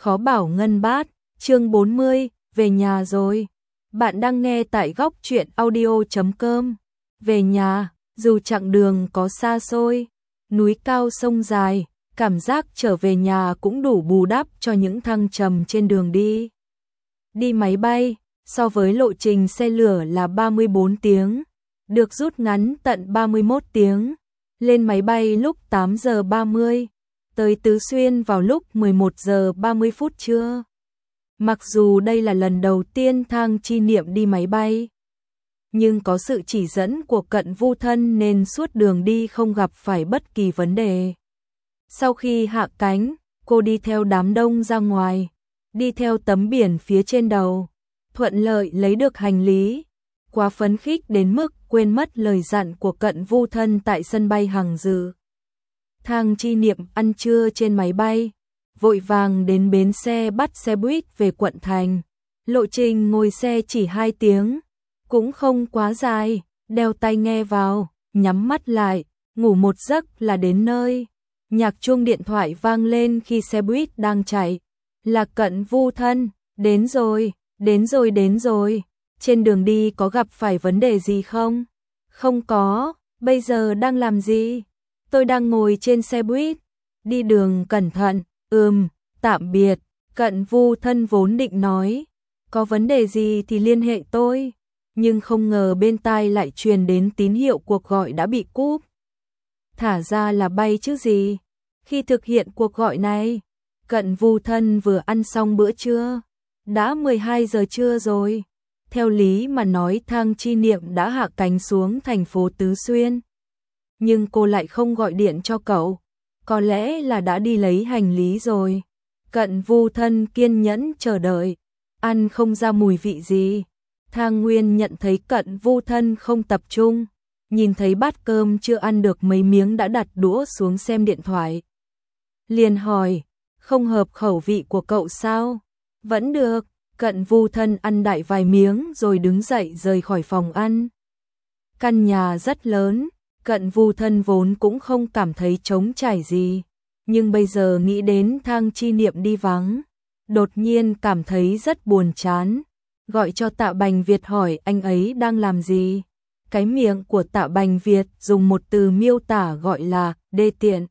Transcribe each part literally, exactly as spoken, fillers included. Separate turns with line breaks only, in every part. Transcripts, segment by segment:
khó bảo ngân bát, chương bốn mươi, về nhà rồi. Bạn đang nghe tại góc truyện audio chấm com. Về nhà, dù chặng đường có xa xôi, núi cao sông dài, cảm giác trở về nhà cũng đủ bù đắp cho những thăng trầm trên đường đi. Đi máy bay, so với lộ trình xe lửa là ba mươi bốn tiếng, được rút ngắn tận ba mươi mốt tiếng. Lên máy bay lúc tám giờ ba mươi, tới Tứ Xuyên vào lúc mười một giờ ba mươi phút trưa. Mặc dù đây là lần đầu tiên Thang Chi Niệm đi máy bay, nhưng có sự chỉ dẫn của Cận Vu Thân nên suốt đường đi không gặp phải bất kỳ vấn đề. Sau khi hạ cánh, cô đi theo đám đông ra ngoài, đi theo tấm biển phía trên đầu, thuận lợi lấy được hành lý. Quá phấn khích đến mức quên mất lời dặn của Cận Vu Thân tại sân bay Hằng Dự. Thang Chi Niệm ăn trưa trên máy bay, vội vàng đến bến xe bắt xe buýt về quận thành. Lộ trình ngồi xe chỉ hai tiếng, cũng không quá dài, đeo tai nghe vào, nhắm mắt lại, ngủ một giấc là đến nơi. Nhạc chuông điện thoại vang lên khi xe buýt đang chạy. Là Cận Vu Thân, đến rồi, đến rồi đến rồi. Trên đường đi có gặp phải vấn đề gì không? Không có, bây giờ đang làm gì? Tôi đang ngồi trên xe buýt. Đi đường cẩn thận, ừm, tạm biệt. Cận Vu Thân vốn định nói, có vấn đề gì thì liên hệ tôi. Nhưng không ngờ bên tai lại truyền đến tín hiệu cuộc gọi đã bị cúp. Thả ra là bay chứ gì. Khi thực hiện cuộc gọi này, Cận Vu Thân vừa ăn xong bữa trưa. Đã mười hai giờ trưa rồi. Theo lý mà nói Thang Chi Niệm đã hạ cánh xuống thành phố Tứ Xuyên. Nhưng cô lại không gọi điện cho cậu. Có lẽ là đã đi lấy hành lý rồi. Cận Vu Thân kiên nhẫn chờ đợi. Ăn không ra mùi vị gì. Thang Nguyên nhận thấy Cận Vu Thân không tập trung. Nhìn thấy bát cơm chưa ăn được mấy miếng đã đặt đũa xuống xem điện thoại. Liền hỏi, không hợp khẩu vị của cậu sao? Vẫn được. Cận Vu Thân ăn đại vài miếng rồi đứng dậy rời khỏi phòng ăn. Căn nhà rất lớn, Cận Vu Thân vốn cũng không cảm thấy trống trải gì. Nhưng bây giờ nghĩ đến Thang Chi Niệm đi vắng, đột nhiên cảm thấy rất buồn chán. Gọi cho Tạ Bành Việt hỏi anh ấy đang làm gì. Cái miệng của Tạ Bành Việt dùng một từ miêu tả gọi là đê tiện.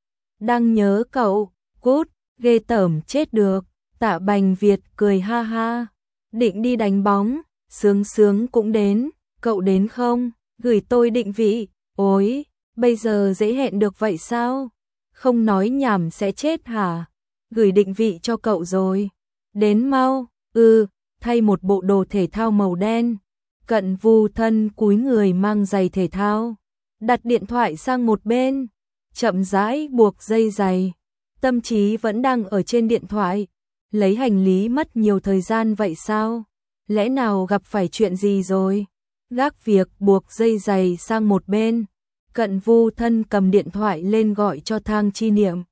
Đang nhớ cậu, cút, ghê tởm chết được. Tạ Bành Việt cười ha ha, định đi đánh bóng, Sướng Sướng cũng đến, cậu đến không, gửi tôi định vị. Ôi, bây giờ dễ hẹn được vậy sao? Không nói nhảm sẽ chết hả? Gửi định vị cho cậu rồi. Đến mau, ừ, thay một bộ đồ thể thao màu đen. Cận Vu Thân cúi người mang giày thể thao, đặt điện thoại sang một bên, chậm rãi buộc dây giày. Tâm trí vẫn đang ở trên điện thoại. Lấy hành lý mất nhiều thời gian vậy sao? Lẽ nào gặp phải chuyện gì rồi? Gác việc buộc dây giày sang một bên, Cận Vu Thân cầm điện thoại lên gọi cho Thang Chi Niệm.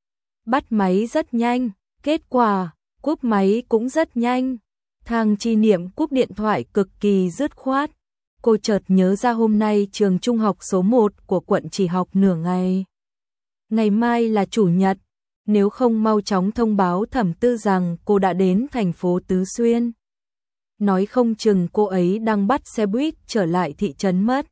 Bắt máy rất nhanh, kết quả, cúp máy cũng rất nhanh. Thang Chi Niệm cúp điện thoại cực kỳ dứt khoát. Cô chợt nhớ ra hôm nay trường trung học số một của quận chỉ học nửa ngày. Ngày mai là chủ nhật. Nếu không mau chóng thông báo Thẩm Tư rằng cô đã đến thành phố Tứ Xuyên. Nói không chừng cô ấy đang bắt xe buýt trở lại thị trấn mất.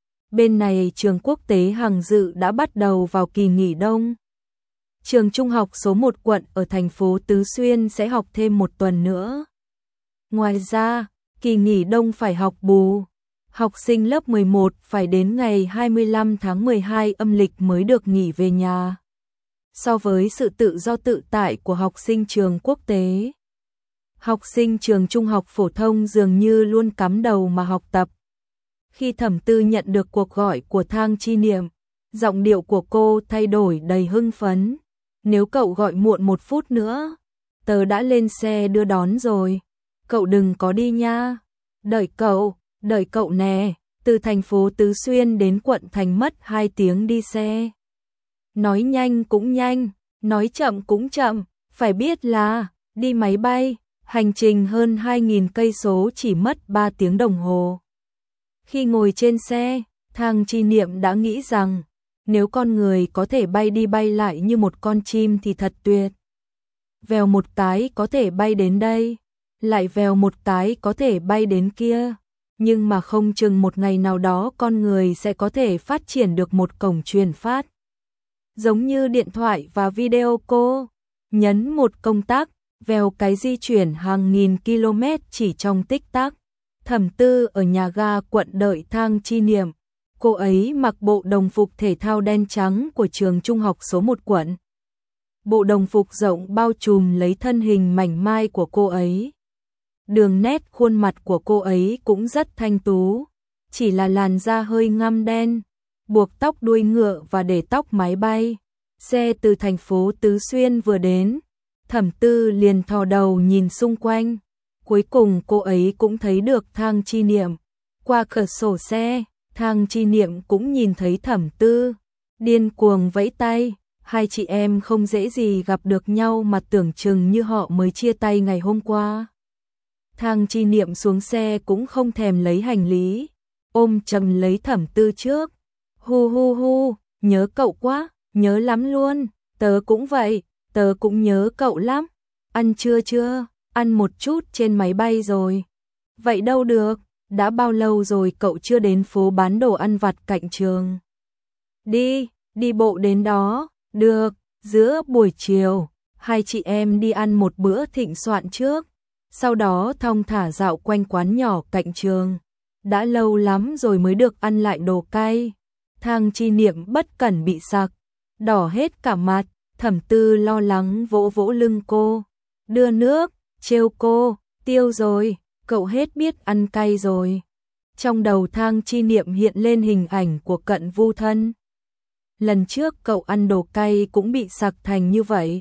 Bên này trường quốc tế Hằng Dự đã bắt đầu vào kỳ nghỉ đông. Trường trung học số một quận ở thành phố Tứ Xuyên sẽ học thêm một tuần nữa. Ngoài ra, kỳ nghỉ đông phải học bù. Học sinh lớp mười một phải đến ngày hai mươi lăm tháng mười hai âm lịch mới được nghỉ về nhà. So với sự tự do tự tại của học sinh trường quốc tế, học sinh trường trung học phổ thông dường như luôn cắm đầu mà học tập. Khi Thẩm Tư nhận được cuộc gọi của Thang Chi Niệm, giọng điệu của cô thay đổi đầy hưng phấn. Nếu cậu gọi muộn một phút nữa, tớ đã lên xe đưa đón rồi. Cậu đừng có đi nha. Đợi cậu, đợi cậu nè. Từ thành phố Tứ Xuyên đến quận thành mất hai tiếng đi xe. Nói nhanh cũng nhanh, nói chậm cũng chậm, phải biết là đi máy bay, hành trình hơn hai nghìn cây số chỉ mất ba tiếng đồng hồ. Khi ngồi trên xe, Thang Chi Niệm đã nghĩ rằng nếu con người có thể bay đi bay lại như một con chim thì thật tuyệt vèo một cái có thể bay đến đây, lại vèo một cái có thể bay đến kia. Nhưng mà không chừng một ngày nào đó con người sẽ có thể phát triển được một cổng truyền phát. Giống như điện thoại và video call, nhấn một công tắc, vèo cái di chuyển hàng nghìn km chỉ trong tích tắc. Thẩm Tư ở nhà ga quận đợi Thang Chi Niệm. Cô ấy mặc bộ đồng phục thể thao đen trắng của trường trung học số một quận. Bộ đồng phục rộng bao trùm lấy thân hình mảnh mai của cô ấy. Đường nét khuôn mặt của cô ấy cũng rất thanh tú, chỉ là làn da hơi ngăm đen, buộc tóc đuôi ngựa và để tóc máy bay. Xe từ thành phố Tứ Xuyên vừa đến, Thẩm Tư liền thò đầu nhìn xung quanh. Cuối cùng cô ấy cũng thấy được Thang Chi Niệm. Qua cửa sổ xe, Thang Chi Niệm cũng nhìn thấy Thẩm Tư, điên cuồng vẫy tay. Hai chị em không dễ gì gặp được nhau mà tưởng chừng như họ mới chia tay ngày hôm qua. Thang Chi Niệm xuống xe cũng không thèm lấy hành lý, ôm chầm lấy Thẩm Tư trước. Hu hu hu, nhớ cậu quá, nhớ lắm luôn, tớ cũng vậy, tớ cũng nhớ cậu lắm. Ăn trưa chưa? Ăn một chút trên máy bay rồi. Vậy đâu được, đã bao lâu rồi cậu chưa đến phố bán đồ ăn vặt cạnh trường? Đi, đi bộ đến đó. Được, giữa buổi chiều, hai chị em đi ăn một bữa thịnh soạn trước, sau đó thong thả dạo quanh quán nhỏ cạnh trường. Đã lâu lắm rồi mới được ăn lại đồ cay. Thang Chi Niệm bất cẩn bị sặc, đỏ hết cả mặt. Thẩm Tư lo lắng vỗ vỗ lưng cô, đưa nước, trêu cô, tiêu rồi, cậu hết biết ăn cay rồi. Trong đầu Thang Chi Niệm hiện lên hình ảnh của Cận Vu Thân. Lần trước cậu ăn đồ cay cũng bị sặc thành như vậy.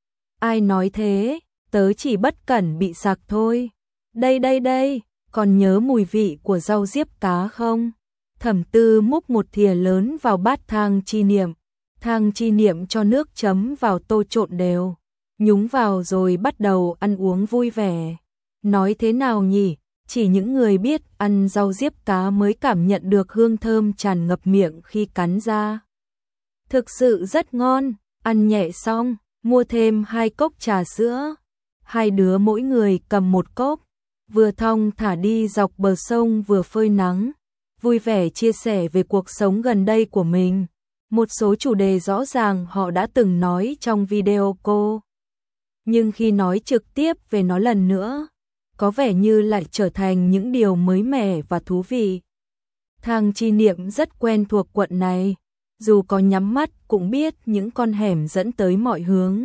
Ai nói thế, tớ chỉ bất cẩn bị sặc thôi. Đây đây đây, còn nhớ mùi vị của rau diếp cá không? Thẩm Tư múc một thìa lớn vào bát Thang Chi Niệm. Thang Chi Niệm cho nước chấm vào tô trộn đều, nhúng vào rồi bắt đầu ăn uống vui vẻ. Nói thế nào nhỉ? Chỉ những người biết ăn rau diếp cá mới cảm nhận được hương thơm tràn ngập miệng khi cắn ra. Thực sự rất ngon, ăn nhẹ xong, mua thêm hai cốc trà sữa. Hai đứa mỗi người cầm một cốc, vừa thong thả đi dọc bờ sông vừa phơi nắng, vui vẻ chia sẻ về cuộc sống gần đây của mình. Một số chủ đề rõ ràng họ đã từng nói trong video cô, nhưng khi nói trực tiếp về nó lần nữa, có vẻ như lại trở thành những điều mới mẻ và thú vị. Thang Chi Niệm rất quen thuộc quận này, dù có nhắm mắt cũng biết những con hẻm dẫn tới mọi hướng.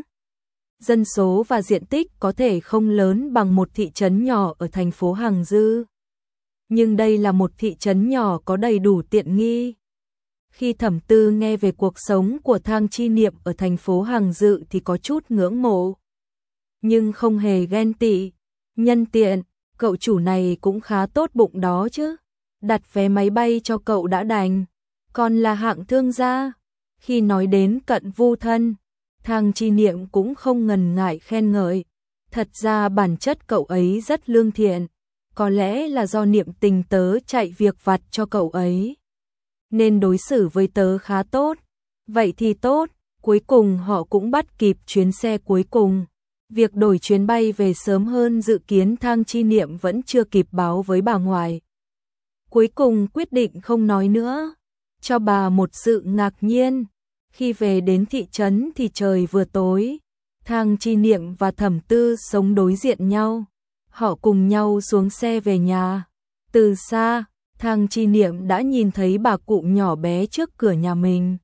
Dân số và diện tích có thể không lớn bằng một thị trấn nhỏ ở thành phố Hằng Dư, nhưng đây là một thị trấn nhỏ có đầy đủ tiện nghi. Khi Thẩm Tư nghe về cuộc sống của Thang Chi Niệm ở thành phố Hằng Dự thì có chút ngưỡng mộ, nhưng không hề ghen tị. Nhân tiện, cậu chủ này cũng khá tốt bụng đó chứ. Đặt vé máy bay cho cậu đã đành, còn là hạng thương gia. Khi nói đến Cận Vu Thân, Thang Chi Niệm cũng không ngần ngại khen ngợi. Thật ra bản chất cậu ấy rất lương thiện, có lẽ là do niệm tình tớ chạy việc vặt cho cậu ấy, nên đối xử với tớ khá tốt. Vậy thì tốt, cuối cùng họ cũng bắt kịp chuyến xe cuối cùng. Việc đổi chuyến bay về sớm hơn dự kiến Thang Chi Niệm vẫn chưa kịp báo với bà ngoại. Cuối cùng quyết định không nói nữa, cho bà một sự ngạc nhiên. Khi về đến thị trấn thì trời vừa tối. Thang Chi Niệm và Thẩm Tư sống đối diện nhau. Họ cùng nhau xuống xe về nhà. Từ xa, Thang Chi Niệm đã nhìn thấy bà cụ nhỏ bé trước cửa nhà mình.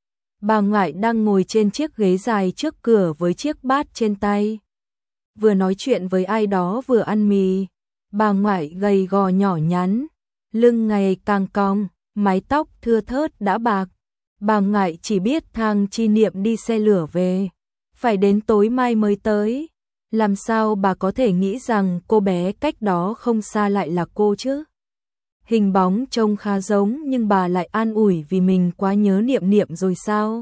Bà ngoại đang ngồi trên chiếc ghế dài trước cửa với chiếc bát trên tay, vừa nói chuyện với ai đó vừa ăn mì. Bà ngoại gầy gò nhỏ nhắn, lưng ngày càng cong, mái tóc thưa thớt đã bạc. Bà ngoại chỉ biết Thang Chi Niệm đi xe lửa về, phải đến tối mai mới tới. Làm sao bà có thể nghĩ rằng cô bé cách đó không xa lại là cô chứ? Hình bóng trông khá giống nhưng bà lại an ủi vì mình quá nhớ Niệm Niệm rồi sao?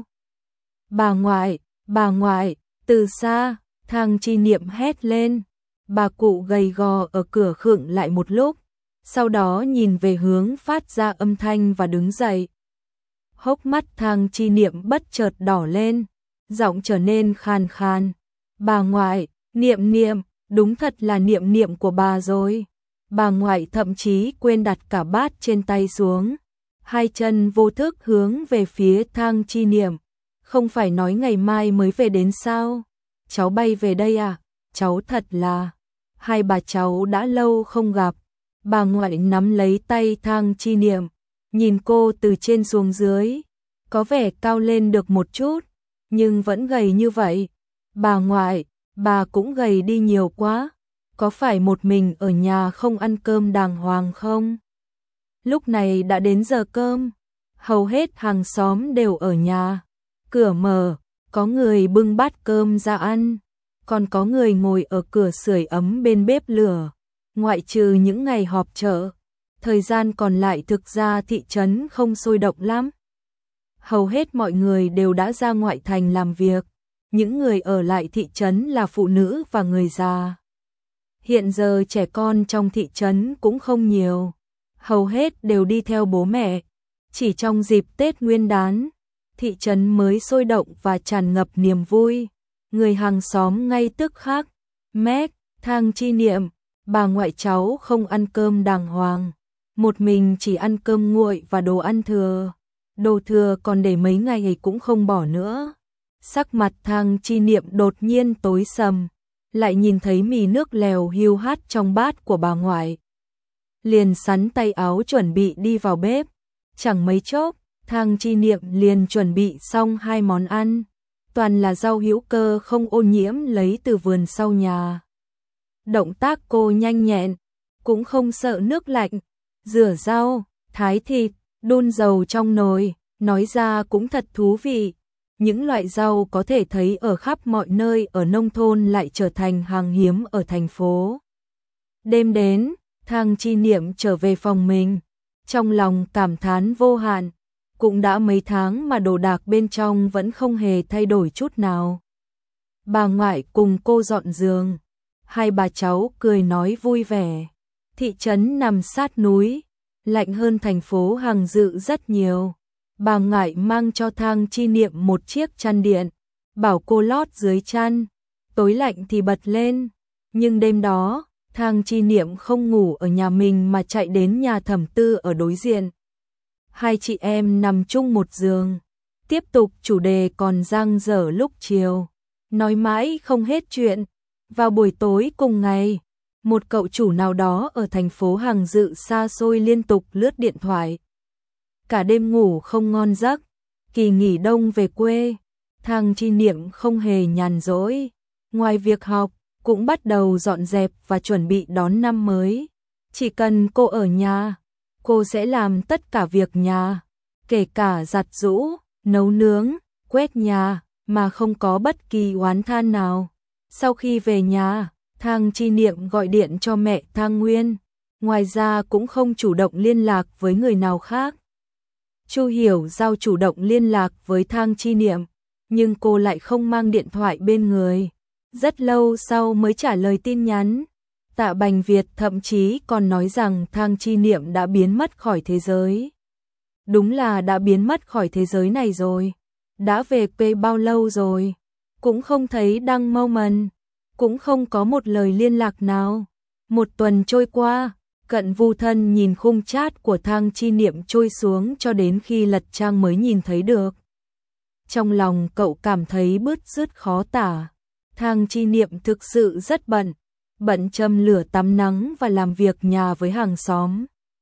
Bà ngoại, bà ngoại, từ xa, Thang Chi Niệm hét lên. Bà cụ gầy gò ở cửa khựng lại một lúc, sau đó nhìn về hướng phát ra âm thanh và đứng dậy. Hốc mắt Thang Chi Niệm bất chợt đỏ lên, giọng trở nên khàn khàn. Bà ngoại, Niệm Niệm, đúng thật là Niệm Niệm của bà rồi. Bà ngoại thậm chí quên đặt cả bát trên tay xuống, hai chân vô thức hướng về phía Thang Chi Niệm. Không phải nói ngày mai mới về đến sao? Cháu bay về đây à? Cháu thật là... Hai bà cháu đã lâu không gặp. Bà ngoại nắm lấy tay Thang Chi Niệm, nhìn cô từ trên xuống dưới, có vẻ cao lên được một chút, nhưng vẫn gầy như vậy. Bà ngoại, bà cũng gầy đi nhiều quá, có phải một mình ở nhà không ăn cơm đàng hoàng không? Lúc này đã đến giờ cơm, hầu hết hàng xóm đều ở nhà, cửa mở, có người bưng bát cơm ra ăn, còn có người ngồi ở cửa sưởi ấm bên bếp lửa. Ngoại trừ những ngày họp chợ, thời gian còn lại thực ra thị trấn không sôi động lắm. Hầu hết mọi người đều đã ra ngoại thành làm việc, những người ở lại thị trấn là phụ nữ và người già. Hiện giờ trẻ con trong thị trấn cũng không nhiều, hầu hết đều đi theo bố mẹ. Chỉ trong dịp Tết Nguyên đán, thị trấn mới sôi động và tràn ngập niềm vui. Người hàng xóm ngay tức khắc, Mét, Thang Chi Niệm, bà ngoại cháu không ăn cơm đàng hoàng, một mình chỉ ăn cơm nguội và đồ ăn thừa, đồ thừa còn để mấy ngày cũng không bỏ nữa. Sắc mặt Thang Chi Niệm đột nhiên tối sầm, lại nhìn thấy mì nước lèo hiu hắt trong bát của bà ngoại. Liền sắn tay áo chuẩn bị đi vào bếp, chẳng mấy chốc, Thang Chi Niệm liền chuẩn bị xong hai món ăn, toàn là rau hữu cơ không ô nhiễm lấy từ vườn sau nhà. Động tác cô nhanh nhẹn, cũng không sợ nước lạnh, rửa rau, thái thịt, đun dầu trong nồi, nói ra cũng thật thú vị. Những loại rau có thể thấy ở khắp mọi nơi ở nông thôn lại trở thành hàng hiếm ở thành phố. Đêm đến, Thang Chi Niệm trở về phòng mình, trong lòng cảm thán vô hạn, cũng đã mấy tháng mà đồ đạc bên trong vẫn không hề thay đổi chút nào. Bà ngoại cùng cô dọn giường, hai bà cháu cười nói vui vẻ. Thị trấn nằm sát núi, lạnh hơn thành phố Hằng Dự rất nhiều. Bà ngoại mang cho Thang Chi Niệm một chiếc chăn điện, bảo cô lót dưới chăn, tối lạnh thì bật lên. Nhưng đêm đó, Thang Chi Niệm không ngủ ở nhà mình mà chạy đến nhà Thẩm Tư ở đối diện. Hai chị em nằm chung một giường, tiếp tục chủ đề còn dang dở lúc chiều, nói mãi không hết chuyện. Vào buổi tối cùng ngày, một cậu chủ nào đó ở thành phố Hằng Dự xa xôi liên tục lướt điện thoại. Cả đêm ngủ không ngon giấc, kỳ nghỉ đông về quê, Thang Chi Niệm không hề nhàn rỗi, ngoài việc học, cũng bắt đầu dọn dẹp và chuẩn bị đón năm mới. Chỉ cần cô ở nhà, cô sẽ làm tất cả việc nhà, kể cả giặt giũ, nấu nướng, quét nhà, mà không có bất kỳ oán than nào. Sau khi về nhà, Thang Chi Niệm gọi điện cho mẹ Thang Nguyên, ngoài ra cũng không chủ động liên lạc với người nào khác. Chu Hiểu Giao chủ động liên lạc với Thang Chi Niệm, nhưng cô lại không mang điện thoại bên người. Rất lâu sau mới trả lời tin nhắn. Tạ Bành Việt thậm chí còn nói rằng Thang Chi Niệm đã biến mất khỏi thế giới. Đúng là đã biến mất khỏi thế giới này rồi. Đã về quê bao lâu rồi? Cũng không thấy đăng moment, cũng không có một lời liên lạc nào. Một tuần trôi qua, Cận Vu Thân nhìn khung chat của Thang Chi Niệm trôi xuống cho đến khi lật trang mới nhìn thấy được. Trong lòng cậu cảm thấy bứt rứt khó tả. Thang Chi Niệm thực sự rất bận, bận châm lửa tắm nắng và làm việc nhà với hàng xóm.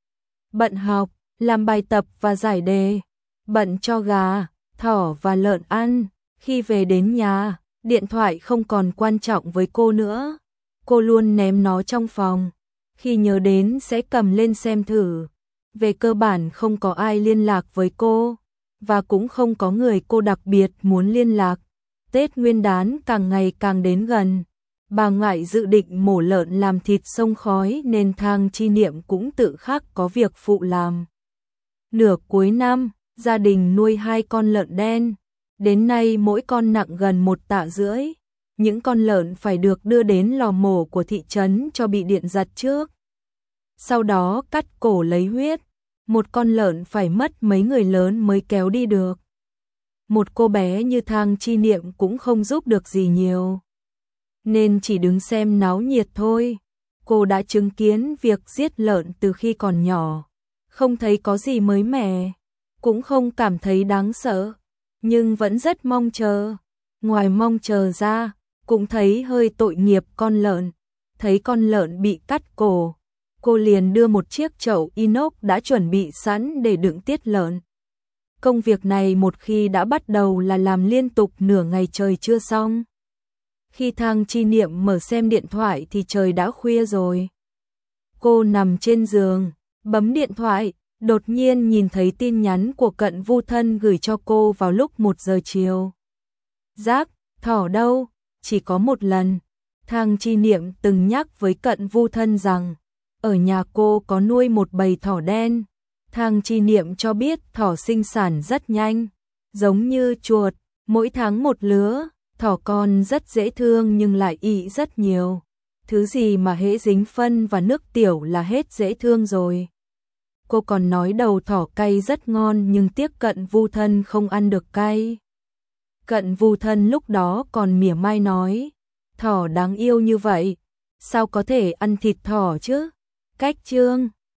Bận học, làm bài tập và giải đề, bận cho gà, thỏ và lợn ăn. Khi về đến nhà, điện thoại không còn quan trọng với cô nữa. Cô luôn ném nó trong phòng, khi nhớ đến sẽ cầm lên xem thử. Về cơ bản không có ai liên lạc với cô, và cũng không có người cô đặc biệt muốn liên lạc. Tết Nguyên đán càng ngày càng đến gần, bà ngoại dự định mổ lợn làm thịt xông khói nên Thang Chi Niệm cũng tự khắc có việc phụ làm. Nửa cuối năm, gia đình nuôi hai con lợn đen, đến nay mỗi con nặng gần một tạ rưỡi. Những con lợn phải được đưa đến lò mổ của thị trấn cho bị điện giật trước. Sau đó cắt cổ lấy huyết, một con lợn phải mất mấy người lớn mới kéo đi được. Một cô bé như Thang Chi Niệm cũng không giúp được gì nhiều. nên chỉ đứng xem náo nhiệt thôi. Cô đã chứng kiến việc giết lợn từ khi còn nhỏ, không thấy có gì mới mẻ, cũng không cảm thấy đáng sợ, nhưng vẫn rất mong chờ. Ngoài mong chờ ra, cũng thấy hơi tội nghiệp con lợn, thấy con lợn bị cắt cổ. Cô liền đưa một chiếc chậu inox đã chuẩn bị sẵn để đựng tiết lợn. Công việc này một khi đã bắt đầu là làm liên tục nửa ngày trời chưa xong. Khi Thang Chi Niệm mở xem điện thoại thì trời đã khuya rồi. Cô nằm trên giường, bấm điện thoại, đột nhiên nhìn thấy tin nhắn của Cận Vu Thân gửi cho cô vào lúc một giờ chiều. Giác, thỏ đâu? Chỉ có một lần. Thang Chi Niệm từng nhắc với Cận Vu Thân rằng, ở nhà cô có nuôi một bầy thỏ đen. Thang Chi Niệm cho biết thỏ sinh sản rất nhanh, giống như chuột, mỗi tháng một lứa. Thỏ con rất dễ thương nhưng lại ị rất nhiều. Thứ gì mà hễ dính phân và nước tiểu là hết dễ thương rồi. Cô còn nói đầu thỏ cay rất ngon nhưng tiếc Cận Vu Thân không ăn được cay. Cận Vu Thân lúc đó còn mỉa mai nói, thỏ đáng yêu như vậy, sao có thể ăn thịt thỏ chứ? Cách chương